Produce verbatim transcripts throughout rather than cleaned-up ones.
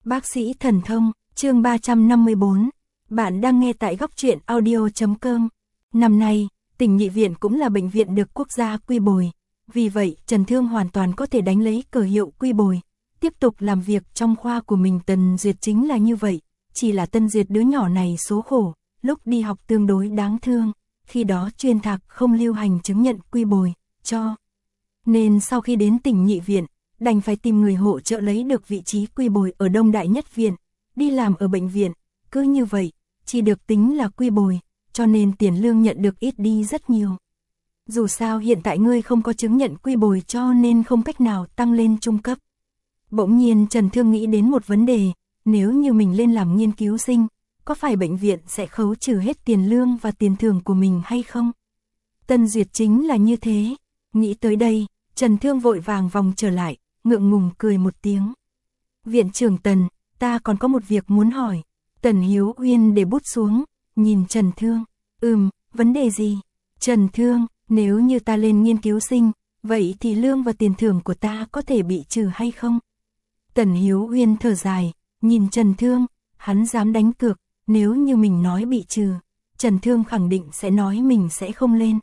Bác sĩ thần thông, chương ba trăm năm mươi bốn. Bạn đang nghe tại góc truyện audio chấm com. Năm nay, tỉnh Nhị Viện cũng là bệnh viện được quốc gia quy bồi. Vì vậy, Trần Thương hoàn toàn có thể đánh lấy cờ hiệu quy bồi. Tiếp tục làm việc trong khoa của mình. Tần Duyệt chính là như vậy. Chỉ là Tân Duyệt đứa nhỏ này số khổ, lúc đi học tương đối đáng thương. Khi đó chuyên thạc không lưu hành chứng nhận quy bồi, cho. Nên sau khi đến tỉnh Nhị Viện, đành phải tìm người hỗ trợ lấy được vị trí quy bồi ở Đông Đại Nhất Viện, đi làm ở bệnh viện, cứ như vậy, chỉ được tính là quy bồi, cho nên tiền lương nhận được ít đi rất nhiều. Dù sao hiện tại ngươi không có chứng nhận quy bồi cho nên không cách nào tăng lên trung cấp. Bỗng nhiên Trần Thương nghĩ đến một vấn đề, nếu như mình lên làm nghiên cứu sinh, có phải bệnh viện sẽ khấu trừ hết tiền lương và tiền thưởng của mình hay không? Tân Duyệt chính là như thế, nghĩ tới đây, Trần Thương vội vàng vòng trở lại, ngượng ngùng cười một tiếng. Viện trưởng Tần, ta còn có một việc muốn hỏi. Tần Hiếu Uyên để bút xuống, nhìn Trần Thương. Ừm, vấn đề gì? Trần Thương, nếu như ta lên nghiên cứu sinh, vậy thì lương và tiền thưởng của ta có thể bị trừ hay không? Tần Hiếu Uyên thở dài, nhìn Trần Thương, hắn dám đánh cược, nếu như mình nói bị trừ, Trần Thương khẳng định sẽ nói mình sẽ không lên.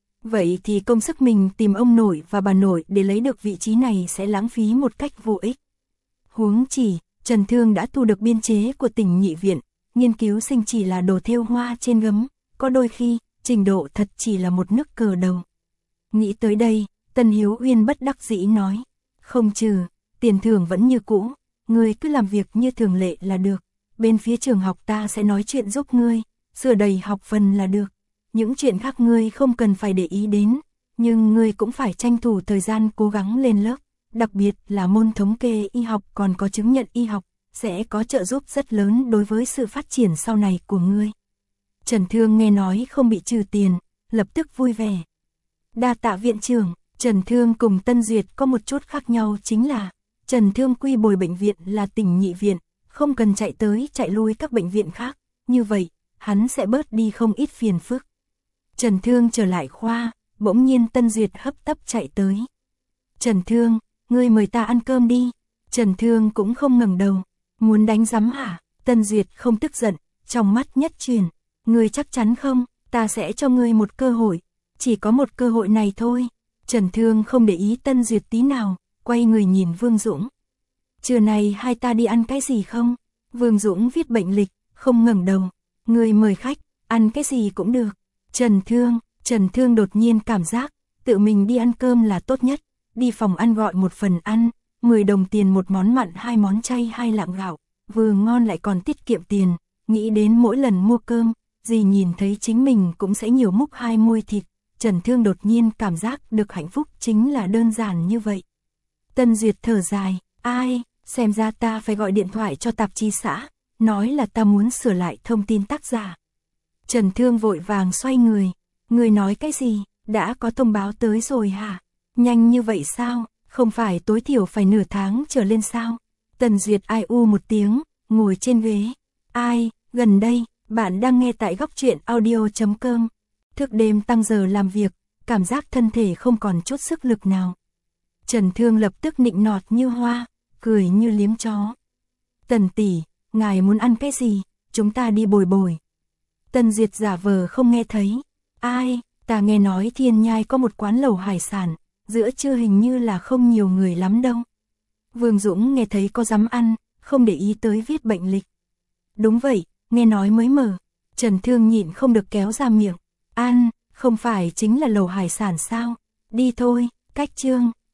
Vậy thì công sức mình tìm ông nội và bà nội để lấy được vị trí này sẽ lãng phí một cách vô ích. Huống chỉ, Trần Thương đã thu được biên chế của tỉnh Nhị Viện, nghiên cứu sinh chỉ là đồ thêu hoa trên gấm, có đôi khi, trình độ thật chỉ là một nước cờ đầu. Nghĩ tới đây, Tần Hiếu Uyên bất đắc dĩ nói, không trừ, tiền thưởng vẫn như cũ, ngươi cứ làm việc như thường lệ là được, bên phía trường học ta sẽ nói chuyện giúp ngươi, sửa đầy học phần là được. Những chuyện khác ngươi không cần phải để ý đến, nhưng ngươi cũng phải tranh thủ thời gian cố gắng lên lớp, đặc biệt là môn thống kê y học còn có chứng nhận y học, sẽ có trợ giúp rất lớn đối với sự phát triển sau này của ngươi. Trần Thương nghe nói không bị trừ tiền, lập tức vui vẻ. Đa tạ viện trưởng. Trần Thương cùng Tân Duyệt có một chút khác nhau chính là, Trần Thương quy bồi bệnh viện là tỉnh Nhị Viện, không cần chạy tới chạy lui các bệnh viện khác, như vậy, hắn sẽ bớt đi không ít phiền phức. Trần Thương trở lại khoa, bỗng nhiên Tân Duyệt hấp tấp chạy tới. Trần Thương, ngươi mời ta ăn cơm đi. Trần Thương cũng không ngẩng đầu, muốn đánh giấm hả? Tân Duyệt không tức giận, trong mắt nhất chuyển, ngươi chắc chắn không, ta sẽ cho ngươi một cơ hội, chỉ có một cơ hội này thôi. Trần Thương không để ý Tân Duyệt tí nào, quay người nhìn Vương Dũng. Trưa này hai ta đi ăn cái gì không? Vương Dũng viết bệnh lịch, không ngẩng đầu, ngươi mời khách, ăn cái gì cũng được. Trần Thương, Trần Thương đột nhiên cảm giác, tự mình đi ăn cơm là tốt nhất, đi phòng ăn gọi một phần ăn, mười đồng tiền một món mặn hai món chay hai lạng gạo, vừa ngon lại còn tiết kiệm tiền, nghĩ đến mỗi lần mua cơm, gì nhìn thấy chính mình cũng sẽ nhiều múc hai muôi thịt, Trần Thương đột nhiên cảm giác được hạnh phúc chính là đơn giản như vậy. Tân Duyệt thở dài, ai, xem ra ta phải gọi điện thoại cho tạp chí xã, nói là ta muốn sửa lại thông tin tác giả. Trần Thương vội vàng xoay người, người nói cái gì, đã có thông báo tới rồi hả? Nhanh như vậy sao, không phải tối thiểu phải nửa tháng trở lên sao? Tần Duyệt ai u một tiếng, ngồi trên ghế. Ai, gần đây, bạn đang nghe tại góc truyện audio chấm com. Thức đêm tăng giờ làm việc, cảm giác thân thể không còn chút sức lực nào. Trần Thương lập tức nịnh nọt như hoa, cười như liếm chó. Tần tỷ, ngài muốn ăn cái gì, chúng ta đi bồi bồi. Tân Duyệt giả vờ không nghe thấy. Ai, ta nghe nói Thiên Nhai có một quán lẩu hải sản, giữa trưa hình như là không nhiều người lắm đâu. Vương Dũng nghe thấy có dám ăn, không để ý tới viết bệnh lịch. Đúng vậy, nghe nói mới mở. Trần Thương nhịn không được kéo ra miệng. Ăn, không phải chính là lẩu hải sản sao? Đi thôi, cách chương.